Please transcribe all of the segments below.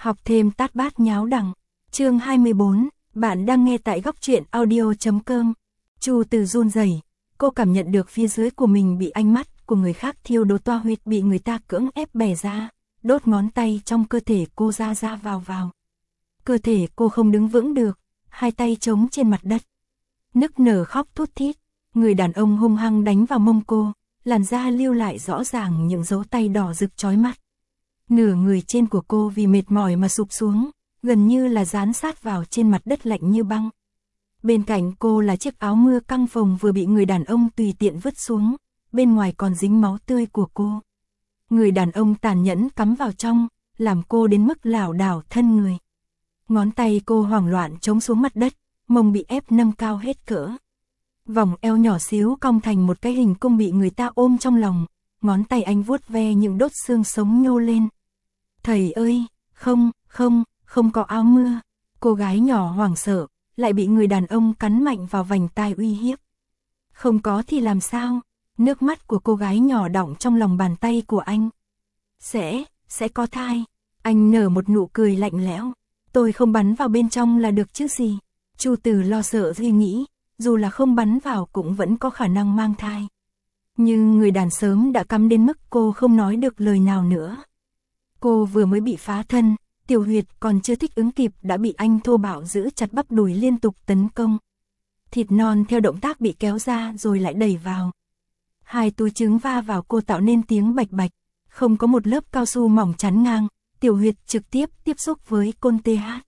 Học thêm tát bát nháo đằng. Chương 24, bạn đang nghe tại góc truyện audio.com. Chu Từ run rẩy, cô cảm nhận được phía dưới của mình bị ánh mắt của người khác thiêu đốt, toa huyệt bị người ta cưỡng ép bẻ ra, đốt ngón tay trong cơ thể cô ra vào. Cơ thể cô không đứng vững được, hai tay chống trên mặt đất. Nức nở khóc thút thít, người đàn ông hung hăng đánh vào mông cô, làn da lưu lại rõ ràng những dấu tay đỏ rực chói mắt. Nửa người trên của cô vì mệt mỏi mà sụp xuống, gần như là dán sát vào trên mặt đất lạnh như băng. Bên cạnh cô là chiếc áo mưa căng phồng vừa bị người đàn ông tùy tiện vứt xuống, bên ngoài còn dính máu tươi của cô. Người đàn ông tàn nhẫn cắm vào trong, làm cô đến mức lảo đảo thân người. Ngón tay cô hoảng loạn chống xuống mặt đất, mông bị ép nâng cao hết cỡ. Vòng eo nhỏ xíu cong thành một cái hình cung bị người ta ôm trong lòng, ngón tay anh vuốt ve những đốt xương sống nhô lên. Thầy ơi, không có áo mưa. Cô gái nhỏ hoảng sợ, lại bị người đàn ông cắn mạnh vào vành tai uy hiếp. Không có thì làm sao? Nước mắt của cô gái nhỏ đọng trong lòng bàn tay của anh. Sẽ có thai. Anh nở một nụ cười lạnh lẽo. Tôi không bắn vào bên trong là được chứ gì. Chu Từ lo sợ suy nghĩ, dù là không bắn vào cũng vẫn có khả năng mang thai. Nhưng người đàn sớm đã cắm đến mức cô không nói được lời nào nữa. Cô vừa mới bị phá thân, tiểu huyệt còn chưa thích ứng kịp đã bị anh thô bạo giữ chặt bắp đùi liên tục tấn công. Thịt non theo động tác bị kéo ra rồi lại đẩy vào. Hai túi trứng va vào cô tạo nên tiếng bạch bạch, không có một lớp cao su mỏng chắn ngang, tiểu huyệt trực tiếp tiếp xúc với côn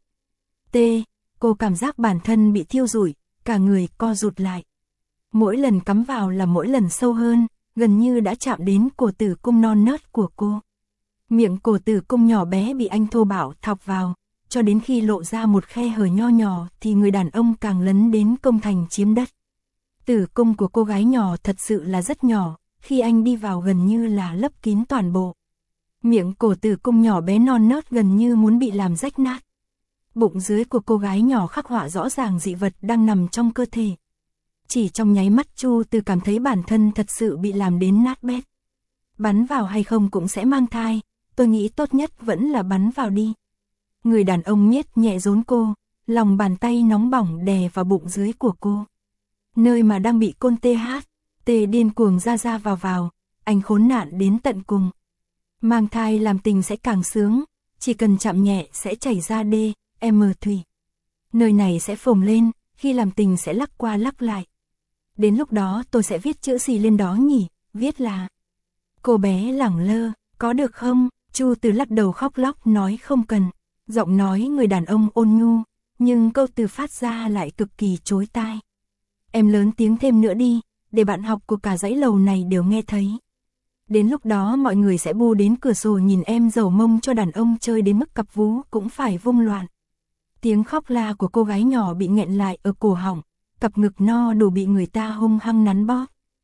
TH. Cô cảm giác bản thân bị thiêu rụi, cả người co rụt lại. Mỗi lần cắm vào là mỗi lần sâu hơn, gần như đã chạm đến cổ tử cung non nớt của cô. Miệng cổ tử cung nhỏ bé bị anh thô bạo thọc vào, cho đến khi lộ ra một khe hở nho nhỏ thì người đàn ông càng lấn đến công thành chiếm đất. Tử cung của cô gái nhỏ thật sự là rất nhỏ, khi anh đi vào gần như là lấp kín toàn bộ. Miệng cổ tử cung nhỏ bé non nớt gần như muốn bị làm rách nát. Bụng dưới của cô gái nhỏ khắc họa rõ ràng dị vật đang nằm trong cơ thể. Chỉ trong nháy mắt Chu Từ cảm thấy bản thân thật sự bị làm đến nát bét. Bắn vào hay không cũng sẽ mang thai, tôi nghĩ tốt nhất vẫn là bắn vào đi. Người đàn ông miết nhẹ rốn cô, lòng bàn tay nóng bỏng đè vào bụng dưới của cô. Nơi mà đang bị côn TH điên cuồng ra vào, anh khốn nạn đến tận cùng. Mang thai làm tình sẽ càng sướng, chỉ cần chạm nhẹ sẽ chảy ra thủy. Nơi này sẽ phồng lên, khi làm tình sẽ lắc qua lắc lại. Đến lúc đó tôi sẽ viết chữ gì lên đó nhỉ, viết là... Cô bé lẳng lơ, có được không? Chu Từ lắc đầu khóc lóc nói không cần. Giọng nói người đàn ông ôn nhu, nhưng câu từ phát ra lại cực kỳ chói tai. Em lớn tiếng thêm nữa đi, để bạn học của cả dãy lầu này đều nghe thấy. Đến lúc đó mọi người sẽ bu đến cửa sổ nhìn em dầu mông cho đàn ông chơi đến mức cặp vú cũng phải vung loạn. Tiếng khóc la của cô gái nhỏ bị nghẹn lại ở cổ họng, cặp ngực no đủ bị người ta hung hăng nắn bóp.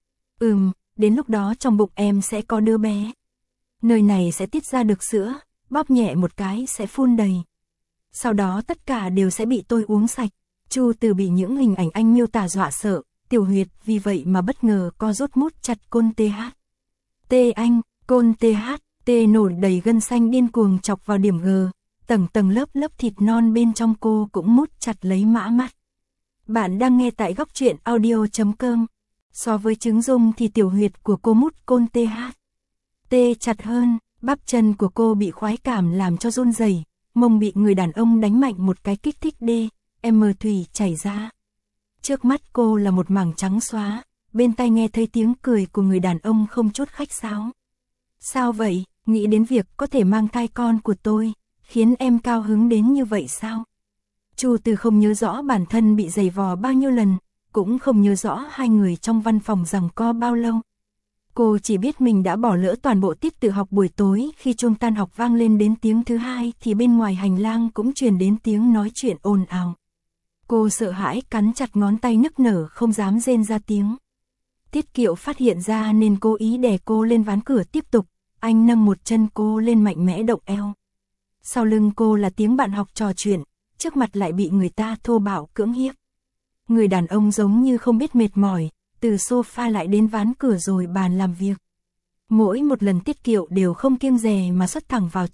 Đến lúc đó trong bụng em sẽ có đứa bé. Nơi này sẽ tiết ra được sữa, bóp nhẹ một cái sẽ phun đầy. Sau đó tất cả đều sẽ bị tôi uống sạch. Chu Từ bị những hình ảnh anh miêu tả dọa sợ, tiểu huyệt vì vậy mà bất ngờ co rút mút chặt côn TH. Côn TH nổi đầy gân xanh điên cuồng chọc vào điểm G, tầng lớp thịt non bên trong cô cũng mút chặt lấy mã mắt. Bạn đang nghe tại góc truyện audio.com. So với trứng dung thì tiểu huyệt của cô mút côn TH chặt hơn, bắp chân của cô bị khoái cảm làm cho run rẩy, mông bị người đàn ông đánh mạnh một cái kích thích thủy chảy ra. Trước mắt cô là một mảng trắng xóa, bên tai nghe thấy tiếng cười của người đàn ông không chút khách sáo. Sao vậy, nghĩ đến việc có thể mang thai con của tôi, khiến em cao hứng đến như vậy sao? Chu Từ không nhớ rõ bản thân bị giày vò bao nhiêu lần, cũng không nhớ rõ hai người trong văn phòng giằng co bao lâu. Cô chỉ biết mình đã bỏ lỡ toàn bộ tiết tự học buổi tối, khi chuông tan học vang lên đến tiếng thứ hai thì bên ngoài hành lang cũng truyền đến tiếng nói chuyện ồn ào. Cô sợ hãi cắn chặt ngón tay nức nở không dám rên ra tiếng. Tiết Kiệu phát hiện ra nên cố ý đè cô lên ván cửa tiếp tục, anh nâng một chân cô lên mạnh mẽ động eo. Sau lưng cô là tiếng bạn học trò chuyện, trước mặt lại bị người ta thô bạo cưỡng hiếp. Người đàn ông giống như không biết mệt mỏi, từ sofa lại đến ván cửa rồi bàn làm việc. Mỗi một lần Tiết Kiệu đều không kiêng dè mà xuất thẳng vào trong,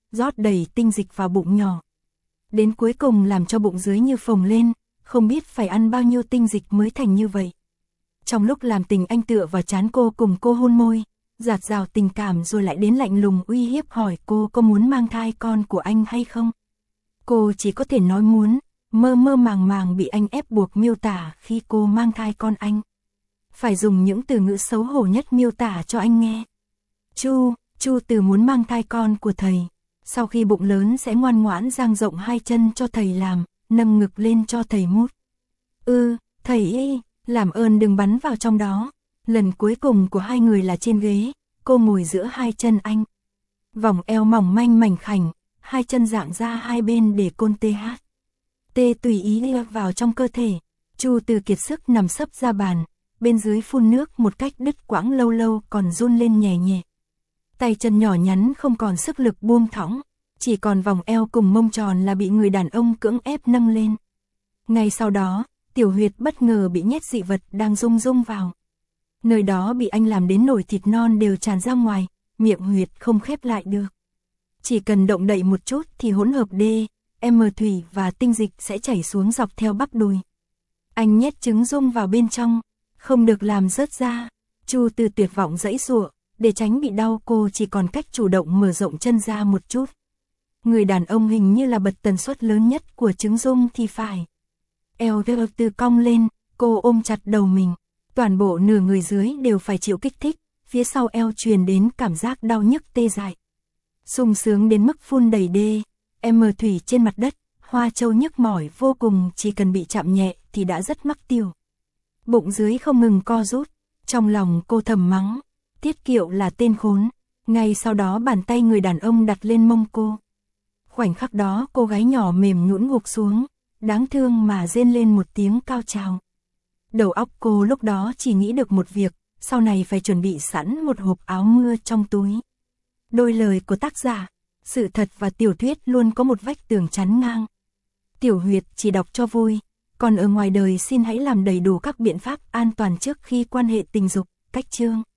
rót đầy tinh dịch vào bụng nhỏ. Đến cuối cùng làm cho bụng dưới như phồng lên, không biết phải ăn bao nhiêu tinh dịch mới thành như vậy. Trong lúc làm tình anh tựa vào trán cô cùng cô hôn môi, dạt dào tình cảm rồi lại đến lạnh lùng uy hiếp hỏi cô có muốn mang thai con của anh hay không. Cô chỉ có thể nói muốn, mơ mơ màng màng bị anh ép buộc miêu tả khi cô mang thai con anh. Phải dùng những từ ngữ xấu hổ nhất miêu tả cho anh nghe. Chu Từ muốn mang thai con của thầy. Sau khi bụng lớn sẽ ngoan ngoãn dang rộng hai chân cho thầy làm, nâng ngực lên cho thầy mút. Thầy ơi, làm ơn đừng bắn vào trong đó. Lần cuối cùng của hai người là trên ghế, cô ngồi giữa hai chân anh. Vòng eo mỏng manh mảnh khảnh, hai chân dạng ra hai bên để côn tê hát. Tê tùy ý đi vào trong cơ thể. Chu Từ kiệt sức nằm sấp ra bàn, bên dưới phun nước một cách đứt quãng, lâu lâu còn run lên nhẹ nhẹ. Tay chân nhỏ nhắn không còn sức lực buông thõng, chỉ còn vòng eo cùng mông tròn là bị người đàn ông cưỡng ép nâng lên. Ngay sau đó, tiểu huyệt bất ngờ bị nhét dị vật đang rung rung vào. Nơi đó bị anh làm đến nổi thịt non đều tràn ra ngoài, miệng huyệt không khép lại được. Chỉ cần động đậy một chút thì hỗn hợp D, M thủy và tinh dịch sẽ chảy xuống dọc theo bắp đùi. Anh nhét trứng rung vào bên trong, không được làm rớt ra. Chu Từ tuyệt vọng giãy giụa, để tránh bị đau cô chỉ còn cách chủ động mở rộng chân ra một chút. Người đàn ông hình như là bật tần suất lớn nhất của trứng rung thì phải. Eo từ cong lên, cô ôm chặt đầu mình. Toàn bộ nửa người dưới đều phải chịu kích thích, phía sau eo truyền đến cảm giác đau nhức tê dại. Sung sướng đến mức phun đầy D, M thủy trên mặt đất, Hoa Châu nhức mỏi vô cùng, chỉ cần bị chạm nhẹ thì đã rất mắc tiêu. Bụng dưới không ngừng co rút, trong lòng cô thầm mắng, Tiết Kiệu là tên khốn. Ngay sau đó bàn tay người đàn ông đặt lên mông cô. Khoảnh khắc đó cô gái nhỏ mềm nhũn gục xuống, đáng thương mà rên lên một tiếng cao trào. Đầu óc cô lúc đó chỉ nghĩ được một việc, sau này phải chuẩn bị sẵn một hộp áo mưa trong túi. Đôi lời của tác giả, sự thật và tiểu thuyết luôn có một vách tường chắn ngang. Tiểu Huyệt chỉ đọc cho vui, còn ở ngoài đời xin hãy làm đầy đủ các biện pháp an toàn trước khi quan hệ tình dục. Cách chương